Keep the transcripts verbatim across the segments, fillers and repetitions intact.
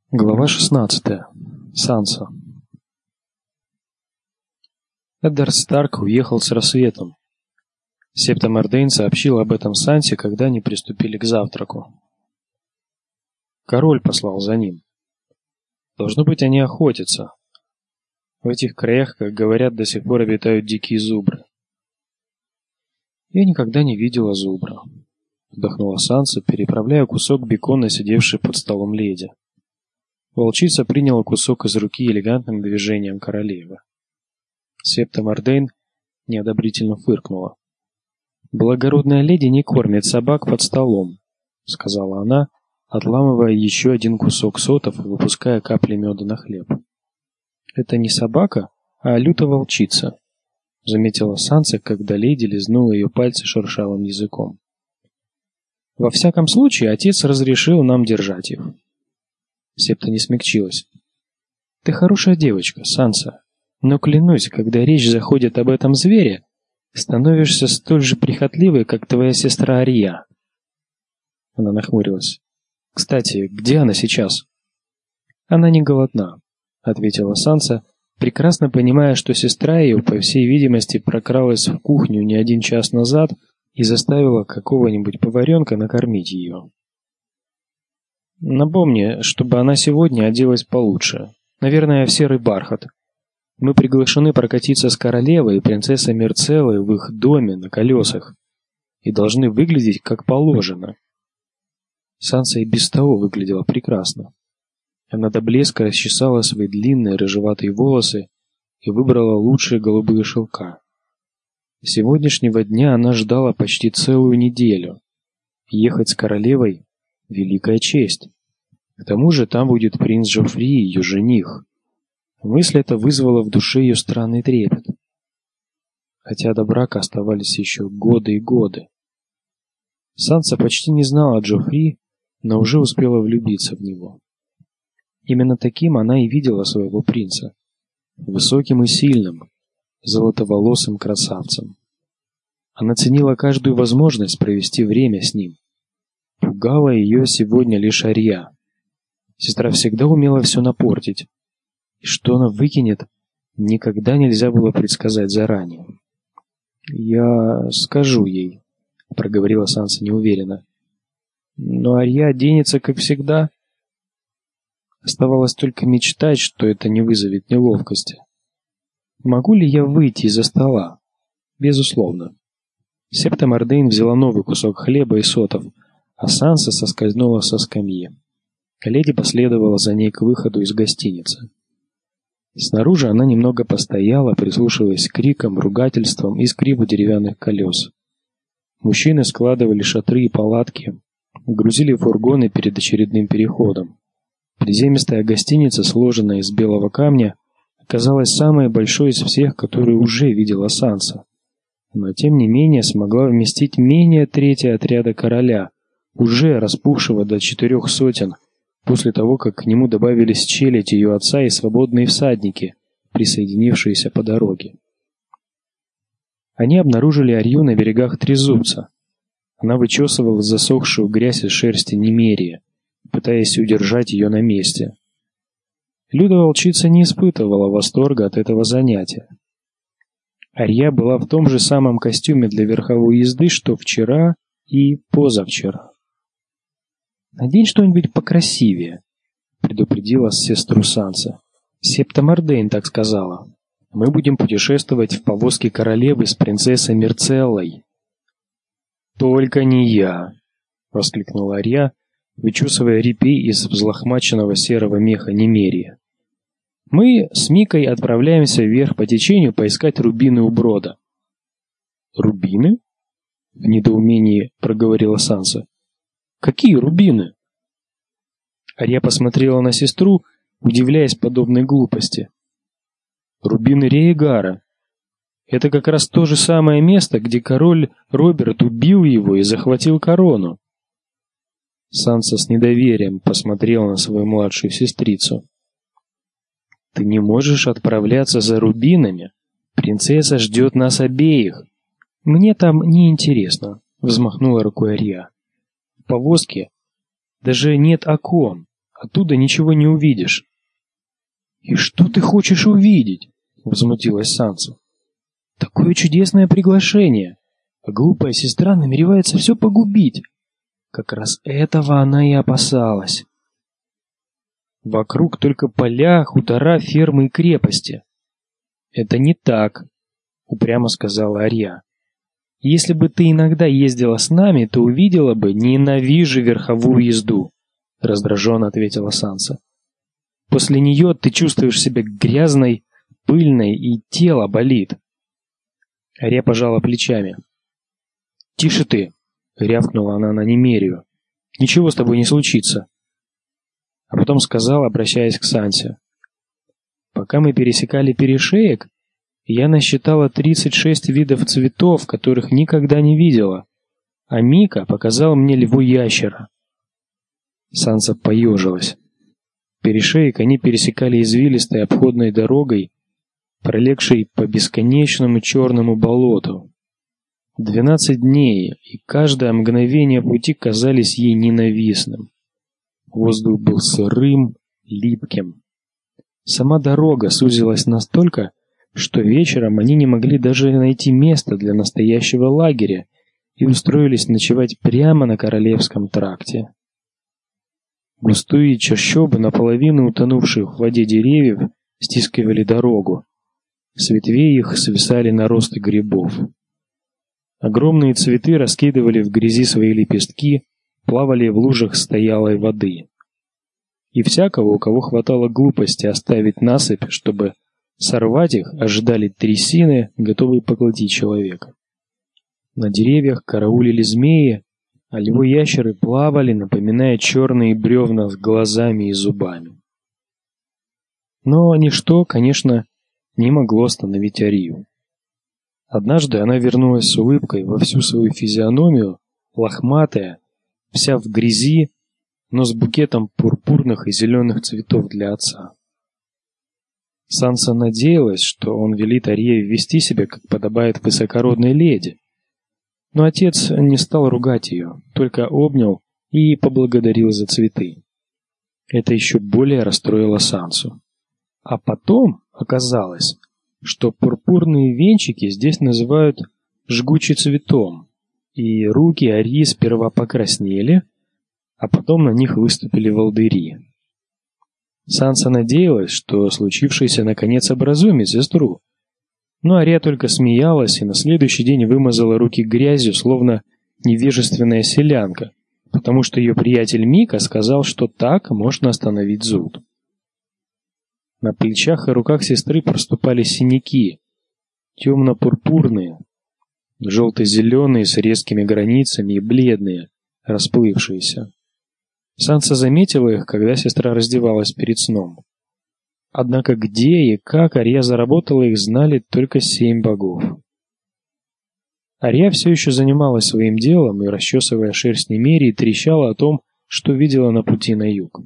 Глава шестнадцатая. Санса. Эддард Старк уехал с рассветом. Септа Мордейн сообщил об этом Сансе, когда они приступили к завтраку. Король послал за ним. Должно быть, они охотятся. В этих краях, как говорят, до сих пор обитают дикие зубры. Я никогда не видела зубра, вздохнула Санса, переправляя кусок бекона, сидевшей под столом леди. Волчица приняла кусок из руки элегантным движением королевы. Септа Мордейн неодобрительно фыркнула. «Благородная леди не кормит собак под столом», — сказала она, отламывая еще один кусок сотов и выпуская капли меда на хлеб. «Это не собака, а люто-волчица», — заметила Санса, когда леди лизнула ее пальцы шершавым языком. «Во всяком случае, отец разрешил нам держать их». Септа не смягчилась. «Ты хорошая девочка, Санса, но клянусь, когда речь заходит об этом звере, становишься столь же прихотливой, как твоя сестра Ария». Она нахмурилась. «Кстати, где она сейчас?» «Она не голодна», — ответила Санса, прекрасно понимая, что сестра ее, по всей видимости, прокралась в кухню не один час назад и заставила какого-нибудь поваренка накормить ее. «Напомни, чтобы она сегодня оделась получше. Наверное, в серый бархат. Мы приглашены прокатиться с королевой и принцессой Мирцеллой в их доме на колесах и должны выглядеть как положено». Санса и без того выглядела прекрасно. Она до блеска расчесала свои длинные рыжеватые волосы и выбрала лучшие голубые шелка. Сегодняшнего дня она ждала почти целую неделю. Ехать с королевой — великая честь. К тому же там будет принц Жоффри, ее жених. Мысль эта вызвала в душе ее странный трепет. Хотя до брака оставались еще годы и годы. Санса почти не знала Жоффри, но уже успела влюбиться в него. Именно таким она и видела своего принца. Высоким и сильным, золотоволосым красавцем. Она ценила каждую возможность провести время с ним. Пугала ее сегодня лишь Ария. Сестра всегда умела все напортить. И что она выкинет, никогда нельзя было предсказать заранее. «Я скажу ей», — проговорила Санса неуверенно. «Но Ария оденется, как всегда». Оставалось только мечтать, что это не вызовет неловкости. «Могу ли я выйти из-за стола?» «Безусловно». Септа Мордейн взяла новый кусок хлеба и сотов, а Санса соскользнула со скамьи. Леди последовала за ней к выходу из гостиницы. Снаружи она немного постояла, прислушиваясь к крикам, ругательствам и скрипу деревянных колес. Мужчины складывали шатры и палатки, грузили фургоны перед очередным переходом. Приземистая гостиница, сложенная из белого камня, оказалась самой большой из всех, которую уже видела Санса. Но тем не менее смогла вместить менее трети отряда короля, уже распухшего до четырех сотен, после того, как к нему добавились челядь ее отца и свободные всадники, присоединившиеся по дороге. Они обнаружили Арию на берегах Трезубца. Она вычесывала засохшую грязь из шерсти Немерии, пытаясь удержать ее на месте. Люда-волчица не испытывала восторга от этого занятия. Ария была в том же самом костюме для верховой езды, что вчера и позавчера. «Надень что-нибудь покрасивее», — предупредила сестру Санса. «Септа Мордейн так сказала. Мы будем путешествовать в повозке королевы с принцессой Мирцеллой». «Только не я», — воскликнула Ария, вычесывая репей из взлохмаченного серого меха Немерии. «Мы с Микой отправляемся вверх по течению поискать рубины у брода». «Рубины?» — в недоумении проговорила Санса. «Какие рубины?» Ария посмотрела на сестру, удивляясь подобной глупости. «Рубины Рейгара. Это как раз то же самое место, где король Роберт убил его и захватил корону». Санса с недоверием посмотрела на свою младшую сестрицу. «Ты не можешь отправляться за рубинами. Принцесса ждет нас обеих». «Мне там не интересно», — взмахнула рукой Ария. «В повозке даже нет окон, Оттуда ничего не увидишь». «И что ты хочешь увидеть?» — возмутилась Санса. «Такое чудесное приглашение, а глупая сестра намеревается все погубить». Как раз этого она и опасалась. «Вокруг только поля, хутора, фермы и крепости». «Это не так», — упрямо сказала Арья. «Если бы ты иногда ездила с нами, то увидела бы «ненавижу верховую езду», — раздраженно ответила Санса. «После нее ты чувствуешь себя грязной, пыльной, и тело болит». Арья пожала плечами. «Тише ты!» — рявкнула она на Немерию. «Ничего с тобой не случится». А потом сказала, обращаясь к Сансе. «Пока мы пересекали перешеек, я насчитала тридцать шесть видов цветов, которых никогда не видела, а Мика показал мне льву-ящера». Санса поежилась. Перешеек они пересекали извилистой обходной дорогой, пролегшей по бесконечному черному болоту. Двенадцать дней, и каждое мгновение пути казались ей ненавистным. Воздух был сырым, липким. Сама дорога сузилась настолько, что вечером они не могли даже найти место для настоящего лагеря и устроились ночевать прямо на Королевском тракте. Густые чащобы, наполовину утонувших в воде деревьев, стискивали дорогу. С ветвей их свисали наросты грибов. Огромные цветы раскидывали в грязи свои лепестки, плавали в лужах стоялой воды. И всякого, у кого хватало глупости оставить насыпь, чтобы сорвать их, ожидали трясины, готовые поглотить человека. На деревьях караулили змеи, а львы-ящеры плавали, напоминая черные бревна с глазами и зубами. Но ничто, конечно, не могло остановить Арию. Однажды она вернулась с улыбкой во всю свою физиономию, лохматая, вся в грязи, но с букетом пурпурных и зеленых цветов для отца. Санса надеялась, что он велит Арье вести себя, как подобает высокородной леди. Но отец не стал ругать ее, только обнял и поблагодарил за цветы. Это еще более расстроило Сансу. А потом оказалось, что пурпурные венчики здесь называют жгучецветом, и руки Арьи сперва покраснели, а потом на них выступили волдыри. Санса надеялась, что случившееся наконец образумит сестру, но Ария только смеялась и на следующий день вымазала руки грязью, словно невежественная селянка, потому что ее приятель Мика сказал, что так можно остановить зуд. На плечах и руках сестры проступали синяки, темно-пурпурные, желто-зеленые с резкими границами и бледные, расплывшиеся. Санса заметила их, когда сестра раздевалась перед сном. Однако где и как Арья заработала их, знали только семь богов. Арья все еще занималась своим делом и, расчесывая шерсть Немерии, трещала о том, что видела на пути на юг.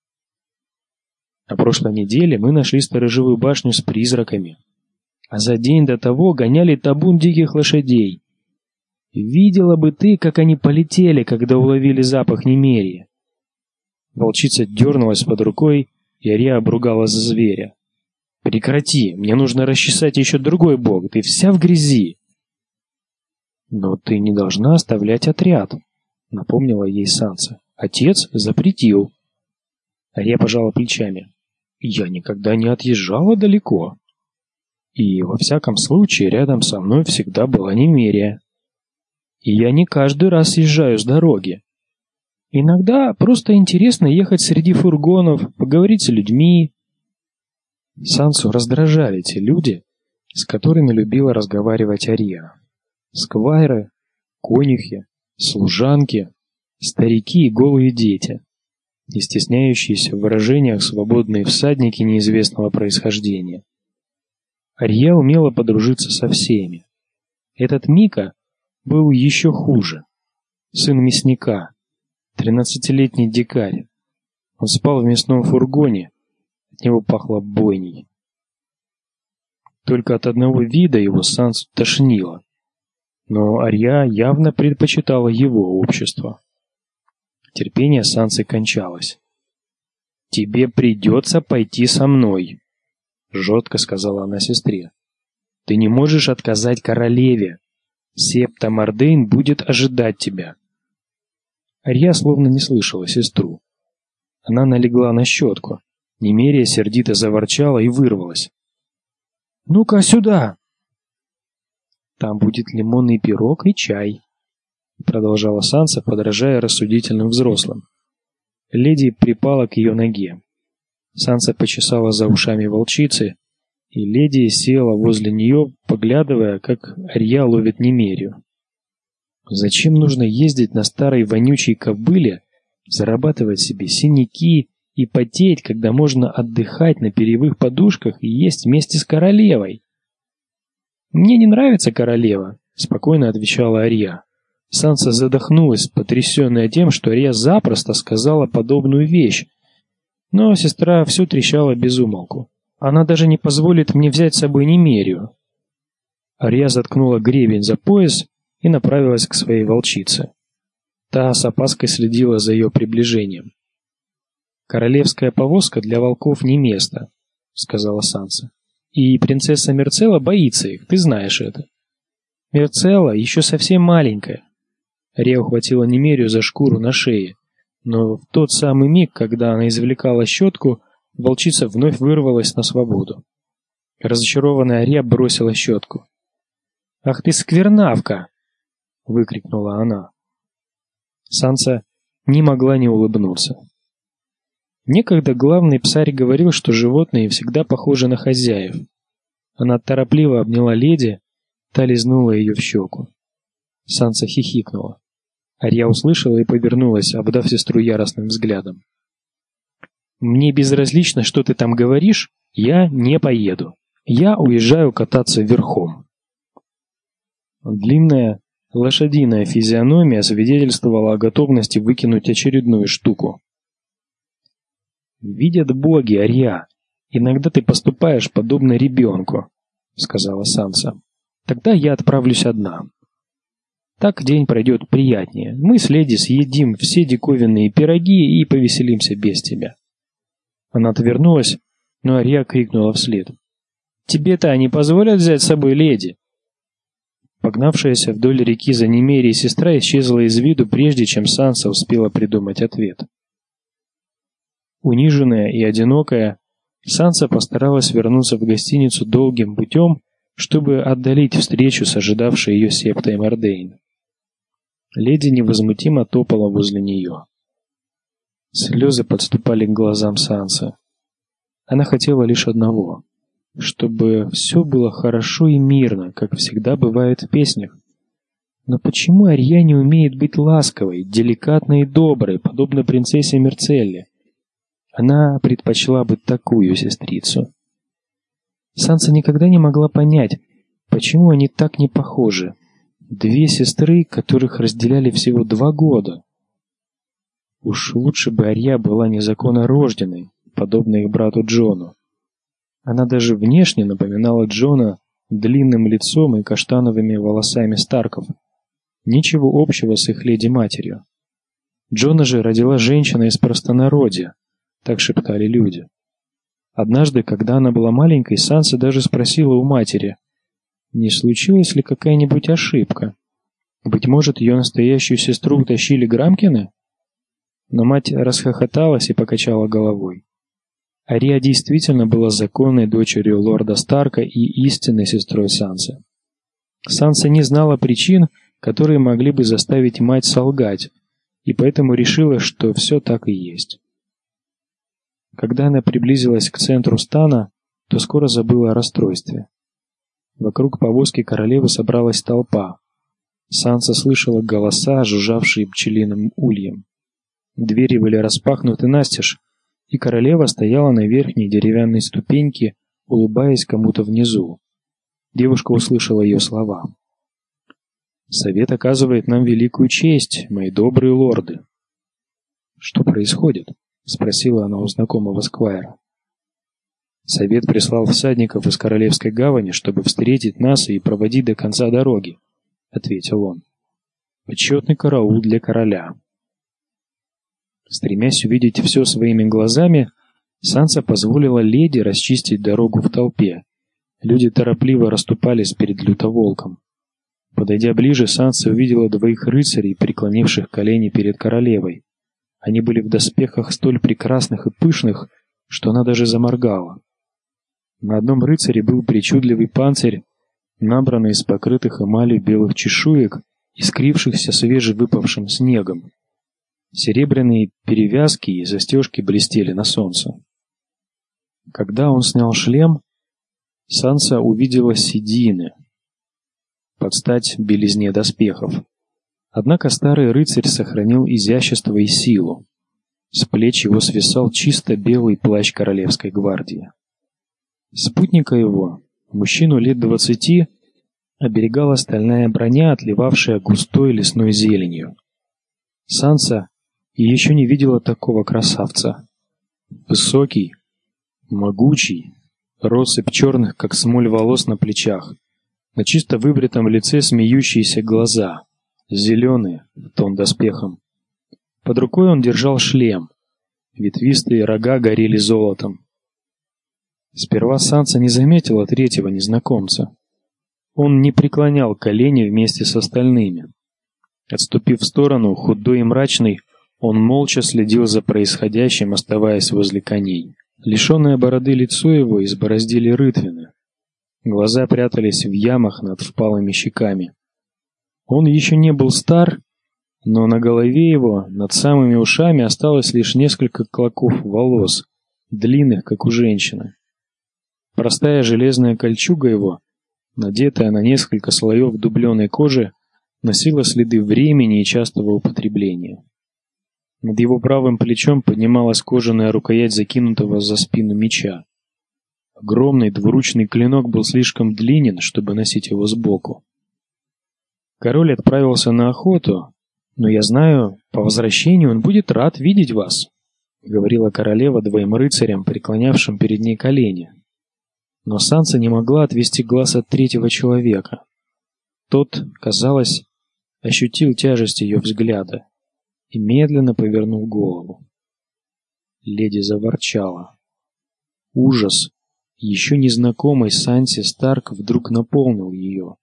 На прошлой неделе мы нашли сторожевую башню с призраками, а за день до того гоняли табун диких лошадей. Видела бы ты, как они полетели, когда уловили запах Немерии. Волчица дернулась под рукой, и Ария обругала за зверя. «Прекрати, мне нужно расчесать еще другой бог, ты вся в грязи!» «Но ты не должна оставлять отряд», — напомнила ей Санса. «Отец запретил». Ария пожала плечами. «Я никогда не отъезжала далеко. И, во всяком случае, рядом со мной всегда была Немерия. И я не каждый раз съезжаю с дороги. Иногда просто интересно ехать среди фургонов, поговорить с людьми». Сансу раздражали те люди, с которыми любила разговаривать Ария. Сквайры, конюхи, служанки, старики и голые дети, не стесняющиеся в выражениях свободные всадники неизвестного происхождения. Ария умела подружиться со всеми. Этот Мика был еще хуже. Сын мясника, тринадцатилетний дикарь. Он спал в мясном фургоне, от него пахло бойней. Только от одного вида его Сансу тошнило. Но Арья явно предпочитала его общество. Терпение Сансы кончалось. «Тебе придется пойти со мной», — жестко сказала она сестре. «Ты не можешь отказать королеве. Септа Мордейн будет ожидать тебя». Арья словно не слышала сестру. Она налегла на щетку. Немерия сердито заворчала и вырвалась. «Ну-ка сюда!» «Там будет лимонный пирог и чай», — продолжала Санса, подражая рассудительным взрослым. Леди припала к ее ноге. Санса почесала за ушами волчицы, и леди села возле нее, поглядывая, как Арья ловит Немерию. Зачем нужно ездить на старой вонючей кобыле, зарабатывать себе синяки и потеть, когда можно отдыхать на перьевых подушках и есть вместе с королевой? «Мне не нравится королева», — спокойно отвечала Арья. Санса задохнулась, потрясенная тем, что Арья запросто сказала подобную вещь. Но сестра все трещала без умолку. «Она даже не позволит мне взять с собой Немерию». Арья заткнула гребень за пояс и направилась к своей волчице. Та с опаской следила за ее приближением. «Королевская повозка для волков не место», — сказала Санса. «И принцесса Мерцелла боится их, ты знаешь это». «Мерцелла еще совсем маленькая». Арья ухватила Немерию за шкуру на шее, но в тот самый миг, когда она извлекала щетку, волчица вновь вырвалась на свободу. Разочарованная Арья бросила щетку. «Ах ты сквернавка!» — выкрикнула она. Санса не могла не улыбнуться. Некогда главный псарь говорил, что животные всегда похожи на хозяев. Она торопливо обняла леди, та лизнула ее в щеку. Санса хихикнула. Арья услышала и повернулась, обдав сестру яростным взглядом. «Мне безразлично, что ты там говоришь, я не поеду. Я уезжаю кататься верхом». Длинная лошадиная физиономия свидетельствовала о готовности выкинуть очередную штуку. «Видят боги, Арья, иногда ты поступаешь подобно ребенку», — сказала Санса. «Тогда я отправлюсь одна. Так день пройдет приятнее. Мы с леди съедим все диковинные пироги и повеселимся без тебя». Она отвернулась, но Арья крикнула вслед. «Тебе-то они позволят взять с собой леди?» Погнавшаяся вдоль реки за Немерией сестра исчезла из виду, прежде чем Санса успела придумать ответ. Униженная и одинокая, Санса постаралась вернуться в гостиницу долгим путем, чтобы отдалить встречу с ожидавшей ее Септой Мордейн. Леди невозмутимо топала возле нее. Слезы подступали к глазам Сансы. Она хотела лишь одного — чтобы все было хорошо и мирно, как всегда бывает в песнях. Но почему Арья не умеет быть ласковой, деликатной и доброй, подобно принцессе Мерцелле? Она предпочла бы такую сестрицу. Санса никогда не могла понять, почему они так не похожи. Две сестры, которых разделяли всего два года. Уж лучше бы Арья была незаконно рожденной, подобно их брату Джону. Она даже внешне напоминала Джона длинным лицом и каштановыми волосами Старков. Ничего общего с их леди-матерью. Джона же родила женщина из простонародья, так шептали люди. Однажды, когда она была маленькой, Санса даже спросила у матери, не случилась ли какая-нибудь ошибка. Быть может, ее настоящую сестру утащили Грамкины? Но мать расхохоталась и покачала головой. Арья действительно была законной дочерью лорда Старка и истинной сестрой Сансы. Санса не знала причин, которые могли бы заставить мать солгать, и поэтому решила, что все так и есть. Когда она приблизилась к центру стана, то скоро забыла о расстройстве. Вокруг повозки королевы собралась толпа. Санса слышала голоса, жужжавшие пчелиным ульем. Двери были распахнуты настежь, и королева стояла на верхней деревянной ступеньке, улыбаясь кому-то внизу. Девушка услышала ее слова. «Совет оказывает нам великую честь, мои добрые лорды». «Что происходит?» — спросила она у знакомого сквайра. «Совет прислал всадников из Королевской гавани, чтобы встретить нас и проводить до конца дороги», — ответил он. «Почетный караул для короля». Стремясь увидеть все своими глазами, Санса позволила леди расчистить дорогу в толпе. Люди торопливо расступались перед лютоволком. Подойдя ближе, Санса увидела двоих рыцарей, преклонивших колени перед королевой. Они были в доспехах столь прекрасных и пышных, что она даже заморгала. На одном рыцаре был причудливый панцирь, набранный из покрытых эмалью белых чешуек, искрившихся свежевыпавшим снегом. Серебряные перевязки и застежки блестели на солнце. Когда он снял шлем, Санса увидела седины, под стать белизне доспехов. Однако старый рыцарь сохранил изящество и силу. С плеч его свисал чисто белый плащ королевской гвардии. Спутника его, мужчину лет двадцати, оберегала стальная броня, отливавшая густой лесной зеленью. Санса еще не видела такого красавца. Высокий, могучий, россыпь черных, как смоль, волос на плечах, на чисто выбритом лице смеющиеся глаза, зеленые, в тон доспехам. Под рукой он держал шлем, ветвистые рога горели золотом. Сперва Санса не заметила третьего незнакомца. Он не преклонял колени вместе с остальными. Отступив в сторону, худой и мрачный, он молча следил за происходящим, оставаясь возле коней. Лишенное бороды лицо его избороздили рытвины. Глаза прятались в ямах над впалыми щеками. Он еще не был стар, но на голове его, над самыми ушами, осталось лишь несколько клоков волос, длинных, как у женщины. Простая железная кольчуга его, надетая на несколько слоев дубленой кожи, носила следы времени и частого употребления. Над его правым плечом поднималась кожаная рукоять закинутого за спину меча. Огромный двуручный клинок был слишком длинен, чтобы носить его сбоку. Король отправился на охоту, но я знаю, по возвращению он будет рад видеть вас, говорила королева двоим рыцарям, преклонявшим перед ней колени. Но Санса не могла отвести глаз от третьего человека. Тот, казалось, ощутил тяжесть ее взгляда и медленно повернул голову. Леди заворчала. Ужас, еще незнакомый Сансе Старк, вдруг наполнил ее.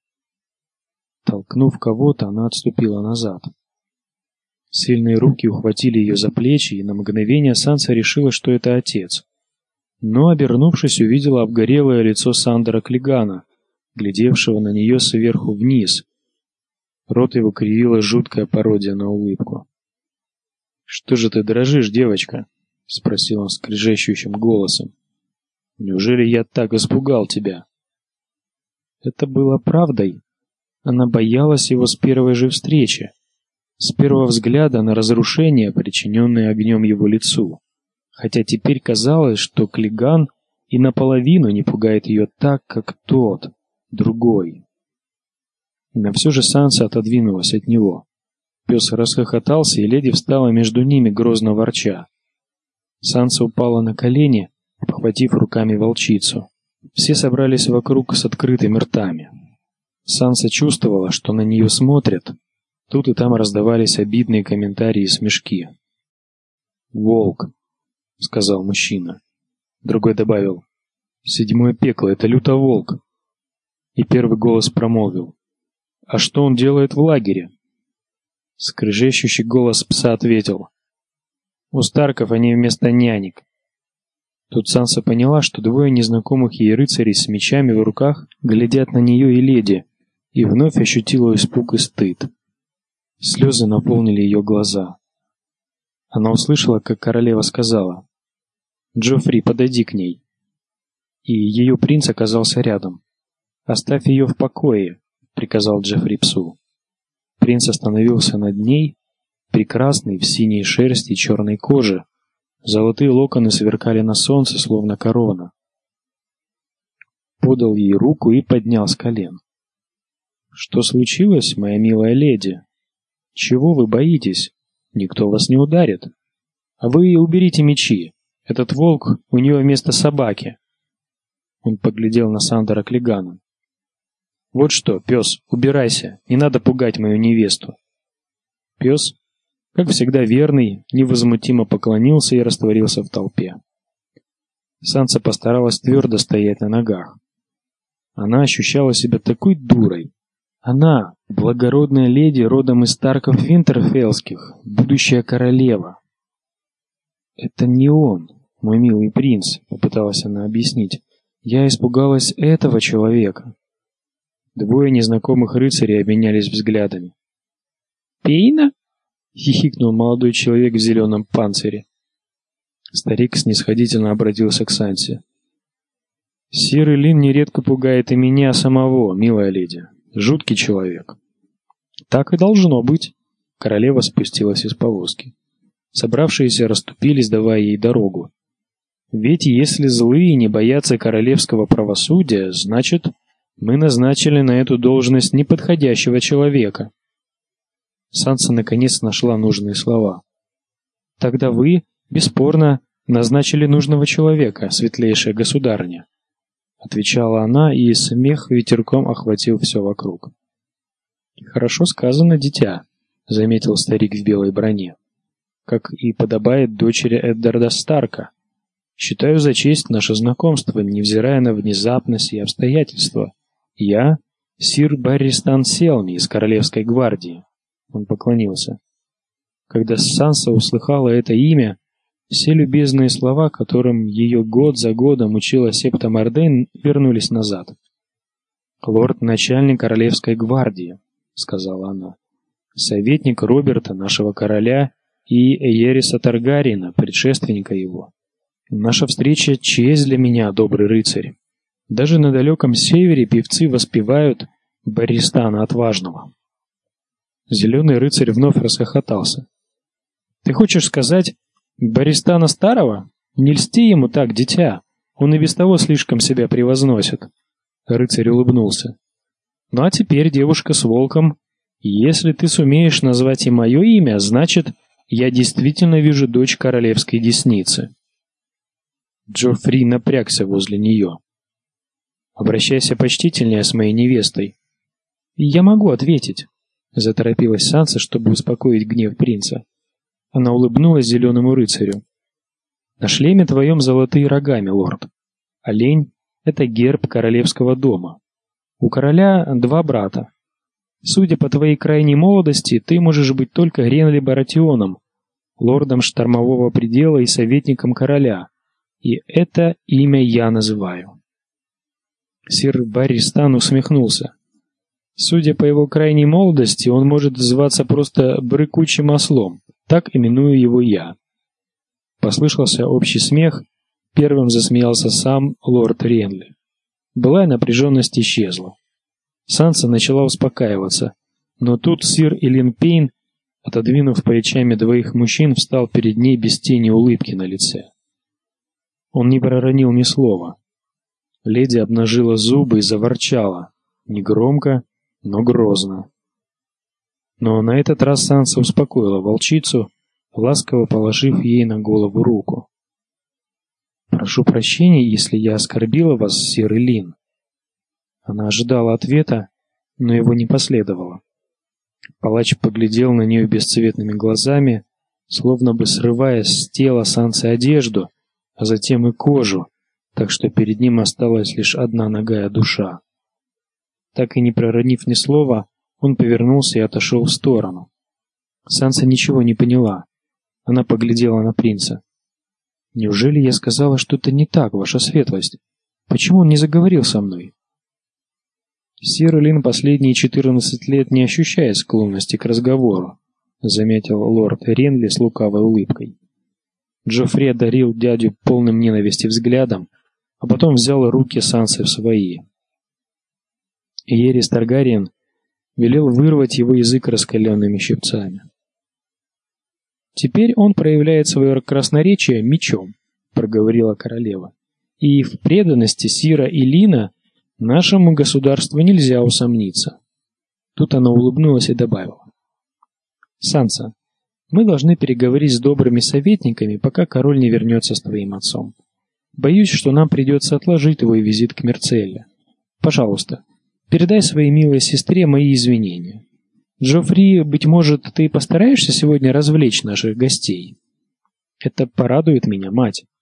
Толкнув кого-то, она отступила назад. Сильные руки ухватили ее за плечи, и на мгновение Санса решила, что это отец. Но, обернувшись, увидела обгорелое лицо Сандора Клигана, глядевшего на нее сверху вниз. Рот его кривила жуткая пародия на улыбку. «Что же ты дрожишь, девочка?» — спросил он скрежещущим голосом. «Неужели я так испугал тебя?» Это было правдой. Она боялась его с первой же встречи, с первого взгляда на разрушение, причиненное огнем его лицу. Хотя теперь казалось, что Клиган и наполовину не пугает ее так, как тот, другой. Но все же Санса отодвинулась от него. Пес расхохотался, и леди встала между ними, грозно ворча. Санса упала на колени, обхватив руками волчицу. Все собрались вокруг с открытыми ртами. Санса чувствовала, что на нее смотрят. Тут и там раздавались обидные комментарии и смешки. «Волк», — сказал мужчина. Другой добавил: «Седьмое пекло — это лютоволк». И первый голос промолвил: «А что он делает в лагере?» Скрежещущий голос пса ответил: «У Старков они вместо нянек». Тут Санса поняла, что двое незнакомых ей рыцарей с мечами в руках глядят на нее и леди, и вновь ощутила испуг и стыд. Слезы наполнили ее глаза. Она услышала, как королева сказала: «Джоффри, подойди к ней». И ее принц оказался рядом. «Оставь ее в покое», — приказал Джоффри псу. Принц остановился над ней, прекрасный, в синей шерсти и черной коже. Золотые локоны сверкали на солнце, словно корона. Подал ей руку и поднял с колен. «Что случилось, моя милая леди? Чего вы боитесь? Никто вас не ударит. А вы уберите мечи. Этот волк у нее вместо собаки». Он поглядел на Сандора Клигана. «Вот что, пес, убирайся, не надо пугать мою невесту». Пес, как всегда верный, невозмутимо поклонился и растворился в толпе. Санса постаралась твердо стоять на ногах. Она ощущала себя такой дурой. Она, благородная леди родом из Старков Винтерфеллских, будущая королева. «Это не он, мой милый принц», — попыталась она объяснить. «Я испугалась этого человека». Двое незнакомых рыцарей обменялись взглядами. «Пейна?» — хихикнул молодой человек в зеленом панцире. Старик снисходительно обратился к Сансе. «Сир Элин нередко пугает и меня самого, милая леди. Жуткий человек». «Так и должно быть». Королева спустилась из повозки. Собравшиеся расступились, давая ей дорогу. «Ведь если злые не боятся королевского правосудия, значит, мы назначили на эту должность неподходящего человека». Санса наконец нашла нужные слова. «Тогда вы, бесспорно, назначили нужного человека, светлейшая государыня», — отвечала она, и смех ветерком охватил все вокруг. «Хорошо сказано, дитя», — заметил старик в белой броне, «как и подобает дочери Эддарда Старка. Считаю за честь наше знакомство, невзирая на внезапность и обстоятельства. Я — сир Барристан Селми из Королевской гвардии». Он поклонился. Когда Санса услыхала это имя, все любезные слова, которым ее год за годом учила Септа Мордейн, вернулись назад. «Лорд-начальник Королевской гвардии», — сказала она, — «советник Роберта, нашего короля, и Эйериса Таргариена, предшественника его. Наша встреча — честь для меня, добрый рыцарь. Даже на далеком севере певцы воспевают Барристана Отважного». Зеленый рыцарь вновь расхохотался. «Ты хочешь сказать, Барристана Старого? Не льсти ему так, дитя. Он и без того слишком себя превозносит». Рыцарь улыбнулся. «Ну а теперь, девушка с волком, если ты сумеешь назвать и мое имя, значит, я действительно вижу дочь королевской десницы». Джоффри напрягся возле нее. «Обращайся почтительнее с моей невестой». «Я могу ответить», — заторопилась Санса, чтобы успокоить гнев принца. Она улыбнулась зеленому рыцарю. «На шлеме твоем золотые рога, милорд. Олень — это герб королевского дома. У короля два брата. Судя по твоей крайней молодости, ты можешь быть только Гренли Баратионом, лордом штормового предела и советником короля. И это имя я называю». Сир Барристан усмехнулся. «Судя по его крайней молодости, он может зваться просто Брыкучим Ослом. Так именую его я». Послышался общий смех. Первым засмеялся сам лорд Ренли. Былая напряженность исчезла. Санса начала успокаиваться, но тут сир Элин Пейн, отодвинув плечами двоих мужчин, встал перед ней без тени улыбки на лице. Он не проронил ни слова. Леди обнажила зубы и заворчала, негромко, но грозно. Но на этот раз Санса успокоила волчицу, ласково положив ей на голову руку. «Прошу прощения, если я оскорбила вас, сир Элин». Она ожидала ответа, но его не последовало. Палач поглядел на нее бесцветными глазами, словно бы срывая с тела Сансы одежду, а затем и кожу, так что перед ним осталась лишь одна нагая душа. Так и не проронив ни слова, он повернулся и отошел в сторону. Санса ничего не поняла. Она поглядела на принца. «Неужели я сказала что-то не так, ваша светлость? Почему он не заговорил со мной?» «Сир Элин последние четырнадцать лет не ощущает склонности к разговору», — заметил лорд Ренли с лукавой улыбкой. Джоффри одарил дядю полным ненависти взглядом, а потом взял руки Сансы в свои. Эйерис Таргариен велел вырвать его язык раскаленными щипцами. «Теперь он проявляет свое красноречие мечом», — проговорила королева. «И в преданности сира Элина нашему государству нельзя усомниться». Тут она улыбнулась и добавила: «Санса, мы должны переговорить с добрыми советниками, пока король не вернется с твоим отцом. Боюсь, что нам придется отложить твой визит к Мерцелле. Пожалуйста, передай своей милой сестре мои извинения. Джоффри, быть может, ты постараешься сегодня развлечь наших гостей? Это порадует меня, мать».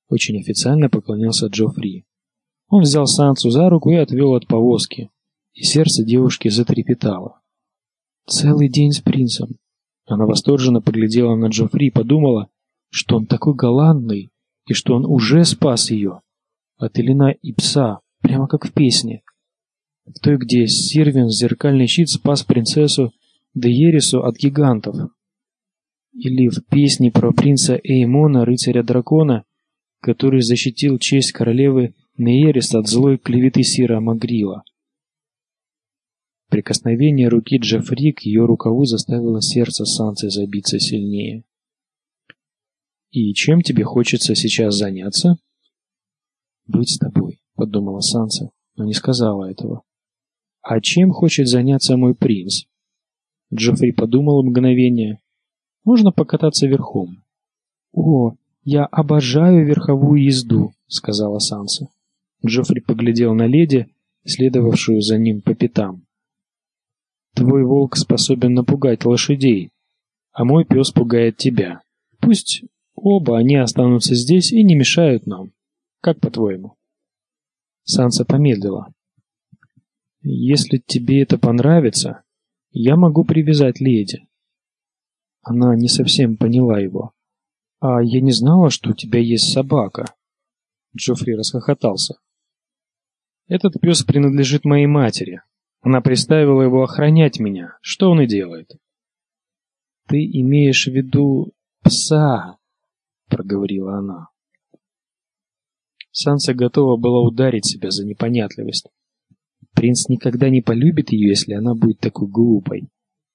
Очень официально поклонился Джоффри. Он взял Сансу за руку и отвел от повозки, и сердце девушки затрепетало. Целый день с принцем. Она восторженно поглядела на Джоффри и подумала, что он такой галантный, и что он уже спас ее от Элина и пса, прямо как в песне. В той, где Сирвин, зеркальный щит, спас принцессу Деерису от гигантов. Или в песне про принца Эймона, рыцаря-дракона, который защитил честь королевы Неерис от злой клеветы Сира Магрила. Прикосновение руки Джоффри к ее рукаву заставило сердце Сансы забиться сильнее. «И чем тебе хочется сейчас заняться?» «Быть с тобой», — подумала Санса, но не сказала этого. «А чем хочет заняться мой принц?» Джоффри подумал мгновение. «Можно покататься верхом». «О, я обожаю верховую езду», — сказала Санса. Джоффри поглядел на леди, следовавшую за ним по пятам. «Твой волк способен напугать лошадей, а мой пес пугает тебя. Пусть оба они останутся здесь и не мешают нам. Как по-твоему?» Санса помедлила. «Если тебе это понравится, я могу привязать леди». Она не совсем поняла его. «А я не знала, что у тебя есть собака». Джоффри расхохотался. «Этот пес принадлежит моей матери. Она приставила его охранять меня. Что он и делает». «Ты имеешь в виду пса?» — проговорила она. Санса готова была ударить себя за непонятливость. Принц никогда не полюбит ее, если она будет такой глупой.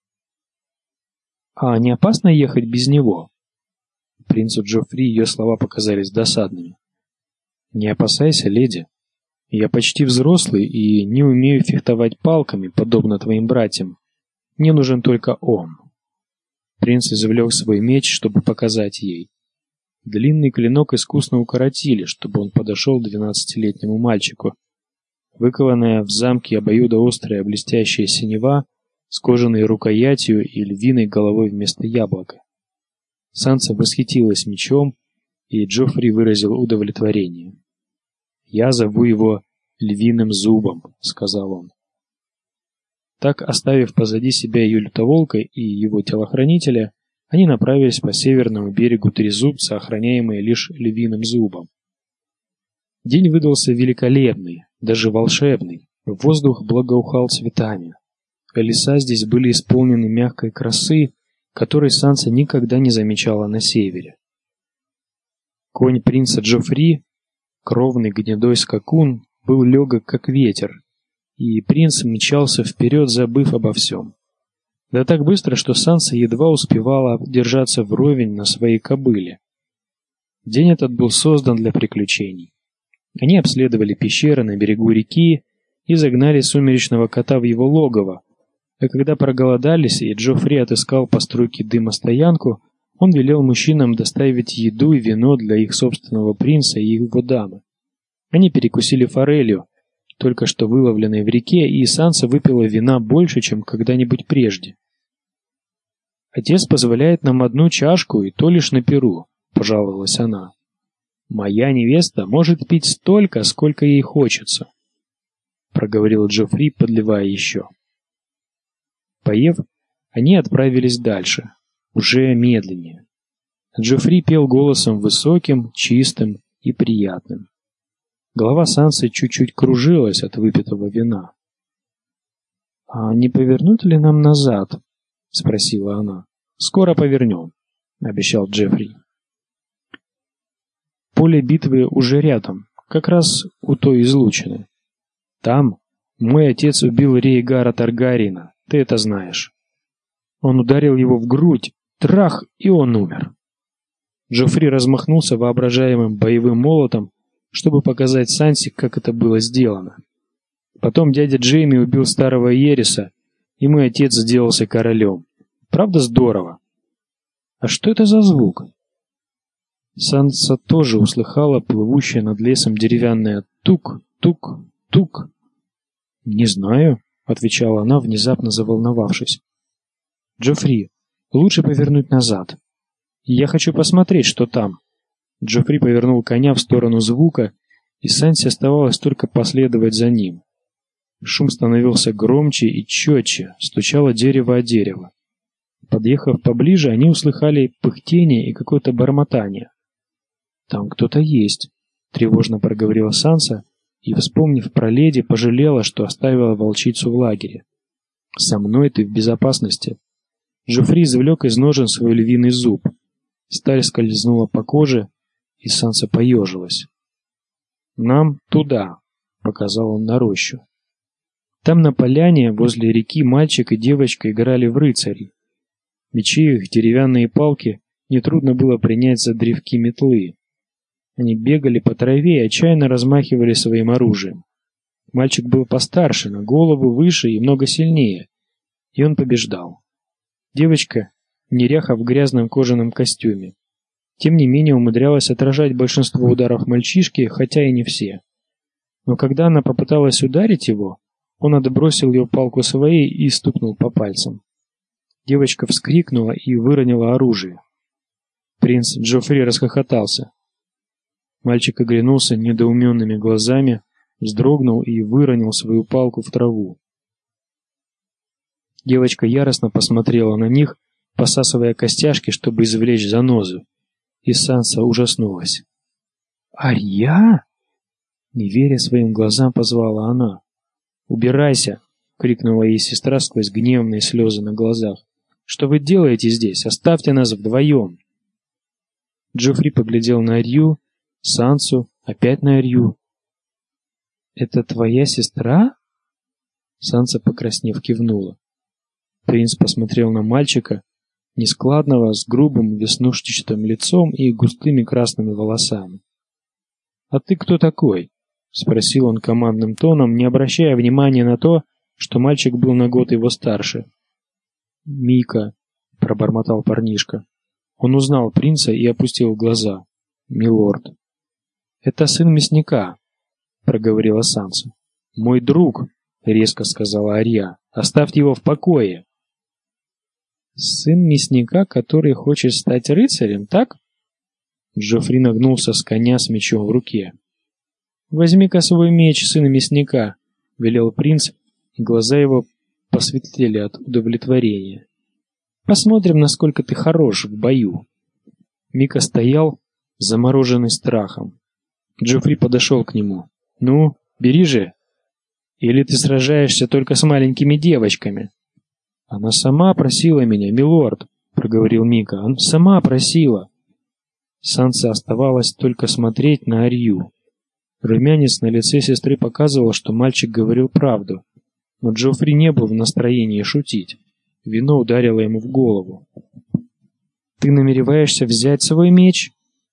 «А не опасно ехать без него?» Принцу Джоффри ее слова показались досадными. «Не опасайся, леди. Я почти взрослый и не умею фехтовать палками, подобно твоим братьям. Мне нужен только он». Принц извлек свой меч, чтобы показать ей. Длинный клинок искусно укоротили, чтобы он подошел к двенадцатилетнему мальчику. Выкованная в замке обоюдоострая блестящая синева с кожаной рукоятью и львиной головой вместо яблока. Санса восхитилась мечом, и Джоффри выразил удовлетворение. «Я зову его Львиным Зубом», — сказал он. Так, оставив позади себя ее лютоволка и его телохранителя, они направились по северному берегу Трезубца, охраняемые лишь Львиным Зубом. День выдался великолепный, даже волшебный. Воздух благоухал цветами. Леса здесь были исполнены мягкой красы, которой Санса никогда не замечала на севере. Конь принца Джоффри, кровный гнедой скакун, был легок как ветер, и принц мчался вперед, забыв обо всем. Да так быстро, что Санса едва успевала держаться вровень на своей кобыле. День этот был создан для приключений. Они обследовали пещеры на берегу реки и загнали сумеречного кота в его логово, а когда проголодались и Джоффри отыскал по струйке дыма стоянку, он велел мужчинам доставить еду и вино для их собственного принца и его дамы. Они перекусили форелью, только что выловленной в реке, и Санса выпила вина больше, чем когда-нибудь прежде. «Отец позволяет нам одну чашку, и то лишь на перу», — пожаловалась она. «Моя невеста может пить столько, сколько ей хочется», — проговорил Джоффри, подливая еще. Поев, они отправились дальше, уже медленнее. Джоффри пел голосом высоким, чистым и приятным. Голова Сансы чуть-чуть кружилась от выпитого вина. «А не повернуть ли нам назад?» — спросила она. «Скоро повернем», — обещал Джоффри. Поле битвы уже рядом, как раз у той излучины. Там мой отец убил Рейгара Таргариена, ты это знаешь. Он ударил его в грудь, трах, и он умер. Джоффри размахнулся воображаемым боевым молотом, чтобы показать Сансе, как это было сделано. Потом дядя Джейми убил старого Ериса, и мой отец сделался королем. Правда здорово? А что это за звук? Санса тоже услыхала плывущее над лесом деревянное тук-тук-тук. «Не знаю», — отвечала она, внезапно заволновавшись. «Джоффри, лучше повернуть назад. Я хочу посмотреть, что там». Джофри повернул коня в сторону звука, и Сансе оставалось только последовать за ним. Шум становился громче и четче, стучало дерево о дерево. Подъехав поближе, они услыхали пыхтение и какое-то бормотание. «Там кто-то есть», — тревожно проговорила Санса, и, вспомнив про леди, пожалела, что оставила волчицу в лагере. «Со мной ты в безопасности». Джофри извлек из ножен свой львиный зуб. Сталь скользнула по коже, и Санса поежилась. «Нам туда», — показал он на рощу. Там на поляне возле реки мальчик и девочка играли в рыцарей. Мечи их, деревянные палки нетрудно было принять за древки метлы. Они бегали по траве и отчаянно размахивали своим оружием. Мальчик был постарше, на голову выше и много сильнее, и он побеждал. Девочка неряха в грязном кожаном костюме. Тем не менее умудрялась отражать большинство ударов мальчишки, хотя и не все. Но когда она попыталась ударить его, он отбросил ее палку своей и стукнул по пальцам. Девочка вскрикнула и выронила оружие. Принц Джофри расхохотался. Мальчик оглянулся недоуменными глазами, вздрогнул и выронил свою палку в траву. Девочка яростно посмотрела на них, посасывая костяшки, чтобы извлечь занозу. И Санса ужаснулась. «Арья?» Не веря своим глазам, позвала она. «Убирайся!» — крикнула ей сестра сквозь гневные слезы на глазах. «Что вы делаете здесь? Оставьте нас вдвоем!» Джофри поглядел на Арью, Сансу, опять на Арью. «Это твоя сестра?» Санса, покраснев, кивнула. Принц посмотрел на мальчика, нескладного, с грубым веснушчатым лицом и густыми красными волосами. «А ты кто такой?» — спросил он командным тоном, не обращая внимания на то, что мальчик был на год его старше. «Мика», — пробормотал парнишка. Он узнал принца и опустил глаза. «Милорд». «Это сын мясника», — проговорила Санса. «Мой друг», — резко сказала Арья. «Оставьте его в покое». «Сын мясника, который хочет стать рыцарем, так?» Джофри нагнулся с коня с мечом в руке. «Возьми-ка свой меч, сын мясника», — велел принц, и глаза его посветлели от удовлетворения. «Посмотрим, насколько ты хорош в бою». Мика стоял, замороженный страхом. Джофри подошел к нему. «Ну, бери же. Или ты сражаешься только с маленькими девочками?» «Она сама просила меня, милорд», — проговорил Мика. «Она сама просила». Сансе оставалось только смотреть на Арью. Румянец на лице сестры показывал, что мальчик говорил правду. Но Джофри не был в настроении шутить. Вино ударило ему в голову. «Ты намереваешься взять свой меч?»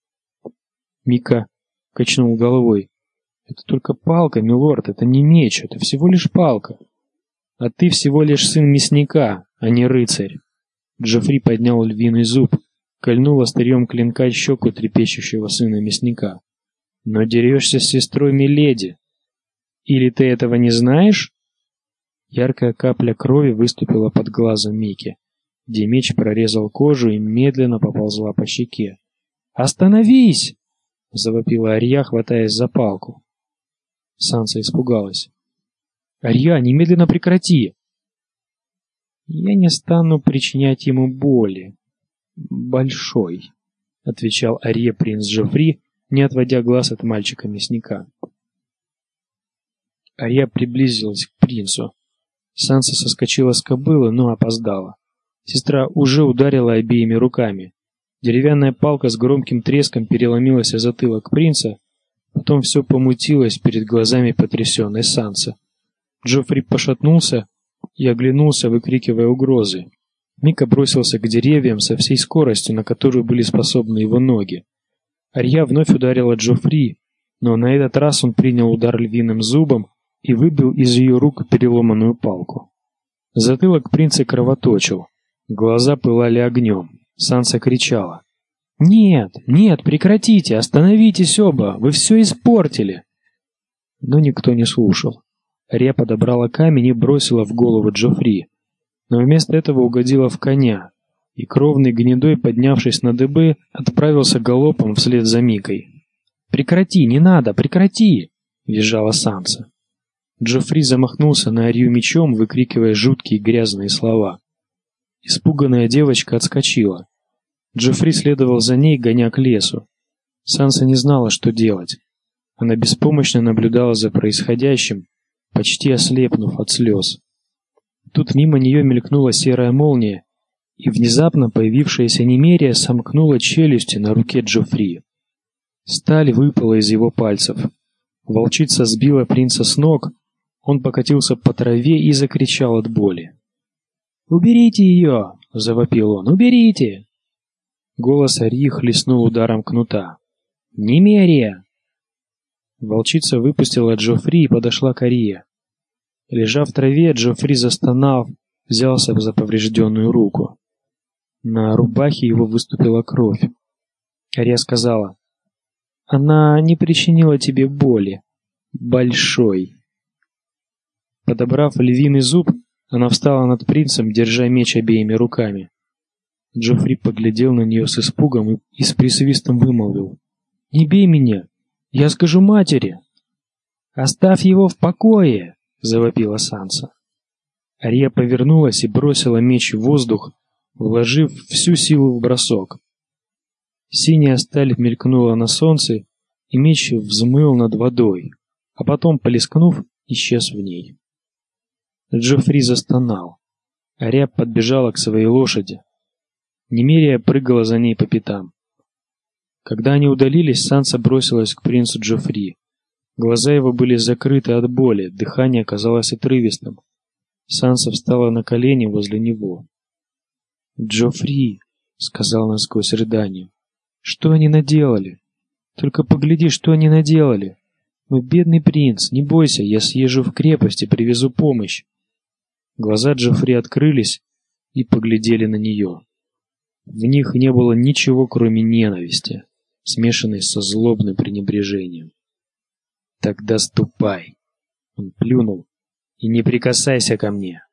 Мика качнул головой. «Это только палка, милорд, это не меч, это всего лишь палка. А ты всего лишь сын мясника, а не рыцарь». Джофри поднял львиный зуб, кольнул острием клинка щеку трепещущего сына мясника. «Но дерешься с сестрой миледи. Или ты этого не знаешь?» Яркая капля крови выступила под глазом Мики, где меч прорезал кожу и медленно поползла по щеке. «Остановись!» — завопила Арья, хватаясь за палку. Санса испугалась. «Арья, немедленно прекрати!» «Я не стану причинять ему боли. Большой», — отвечал Арье принц Жофри, не отводя глаз от мальчика-мясника. Арья приблизилась к принцу. Санса соскочила с кобылы, но опоздала. Сестра уже ударила обеими руками. Деревянная палка с громким треском переломилась о затылок принца, потом все помутилось перед глазами потрясенной Сансы. Джофри пошатнулся и оглянулся, выкрикивая угрозы. Мика бросился к деревьям со всей скоростью, на которую были способны его ноги. Арья вновь ударила Джофри, но на этот раз он принял удар львиным зубом и выбил из ее рук переломанную палку. Затылок принца кровоточил, глаза пылали огнем. Санса кричала: «Нет, нет, прекратите, остановитесь оба, вы все испортили!» Но никто не слушал. Арья подобрала камень и бросила в голову Джофри, но вместо этого угодила в коня. и кровный гнедой, поднявшись на дыбы, отправился галопом вслед за Микой. «Прекрати, не надо, прекрати!» — визжала Санса. Джоффри замахнулся на Арию мечом, выкрикивая жуткие грязные слова. Испуганная девочка отскочила. Джоффри следовал за ней, гоня к лесу. Санса не знала, что делать. Она беспомощно наблюдала за происходящим, почти ослепнув от слез. Тут мимо нее мелькнула серая молния, и внезапно появившаяся Немерия сомкнула челюсти на руке Джоффри. Сталь выпала из его пальцев. Волчица сбила принца с ног, он покатился по траве и закричал от боли. «Уберите ее!» — завопил он. «Уберите!» Голос Арии хлестнул ударом кнута. «Немерия!» Волчица выпустила Джоффри и подошла к Арии. Лежа в траве, Джоффри, застонав, взялся за поврежденную руку. На рубахе его выступила кровь. Ария сказала: «Она не причинила тебе боли. Большой». Подобрав львиный зуб, она встала над принцем, держа меч обеими руками. Джоффри поглядел на нее с испугом и, и с присвистом вымолвил: «Не бей меня! Я скажу матери!» «Оставь его в покое!» — завопила Санса. Ария повернулась и бросила меч в воздух, вложив всю силу в бросок. Синяя сталь мелькнула на солнце, и меч взмыл над водой, а потом, плескнув, исчез в ней. Джоффри застонал. Ария подбежала к своей лошади. Немерия прыгала за ней по пятам. Когда они удалились, Санса бросилась к принцу Джоффри. Глаза его были закрыты от боли, дыхание казалось отрывистым. Санса встала на колени возле него. «Джоффри», — сказал она сквозь рыдание, — «что они наделали? Только погляди, что они наделали! Мой бедный принц, не бойся, я съезжу в крепость и привезу помощь». Глаза Джоффри открылись и поглядели на нее. В них не было ничего, кроме ненависти, смешанной со злобным пренебрежением. «Тогда ступай!» Он плюнул. «И не прикасайся ко мне!»